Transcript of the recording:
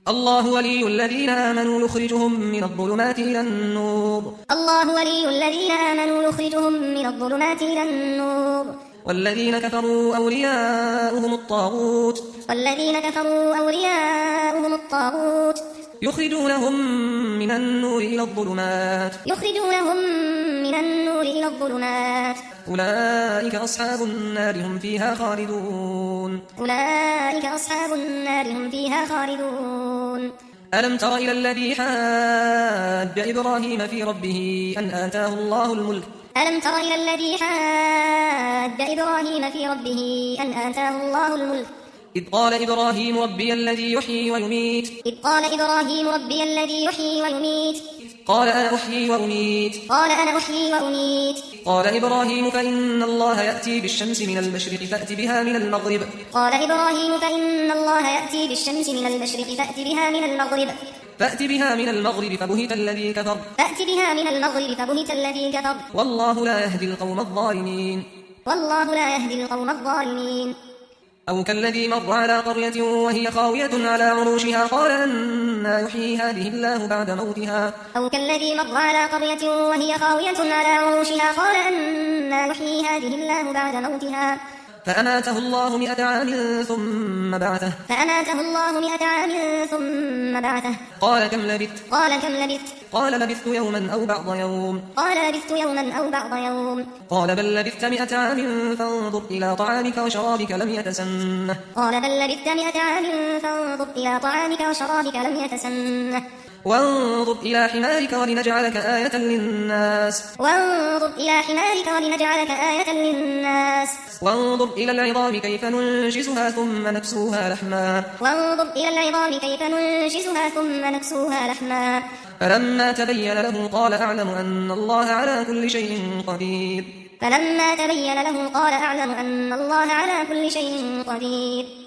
الله ولي الذين آمنوا يخرجهم من الظلمات إلى النور. الله ولي الذين آمنوا يخرجهم من الظلمات إلى النور. والذين كفروا أولياؤهم الطاغوت. والذين كفروا أولياؤهم الطاغوت. يخرجونهم من النور إلى الظلمات. يخرجونهم من النور إلى الظلمات. أولئك أصحاب النار هم فيها خالدون. أولئك أصحاب النار هم فيها خالدون. ألم تر إلى الذي حاج إبراهيم في ربه أن آتاه الله الملك. ألم تر إلى الذي حاج إبراهيم في ربه أن آتاه الله الملك. إذ قال إبراهيم ربي الذي يحيي ويميت. إذ قال إبراهيم ربي الذي يحيي ويميت. قال أنا أحيي وأميت. قال أنا أحيي وأميت. قال إبراهيم فإن الله يأتي بالشمس من المشرق فأت بها من المغرب. قال إبراهيم فإن الله يأتي بالشمس من المشرق فأت بها من المغرب. فأت بها من المغرب فبهت الذي كفر. فأت بها من المغرب فبهت الذي كفر. والله لا يهدي القوم الظالمين. والله لا يهدي القوم الظالمين. أو كالذي مر على قرية وهي خاوية على عروشها قال أنى يحيي هذه الله بعد موتها. أو كالذي مر على قرية وهي خاوية على عروشها قال أنى يحيي هذه الله بعد موتها. فأماته الله 100 عام ثم بعثه. فأماته الله 100 عام ثم بعثه. قال كم لبثت؟ قال كم لبثت؟ قال لبثت يوما أو بعض يوم. قال لبثت يوما أو بعض يوم. قال بل لبثت 100 عام فانظر إلى طعامك وشرابك لم يتسنه. قال بل لبثت 100 عام فانظر إلى طعامك وشرابك لم يتسنه. وانظر إلى حمارك ولنجعلك آية للناس. وانظر إلى حمارك ولنجعلك آية للناس. وانظر إلى العظام كيف ننشزها ثم نكسوها لحما. وانظر إلى العظام كيف ننشزها ثم نكسوها لحما. فلما تبين له قال أعلم أن الله على كل شيء قدير. فلما تبين له قال أعلم أن الله على كل شيء قدير.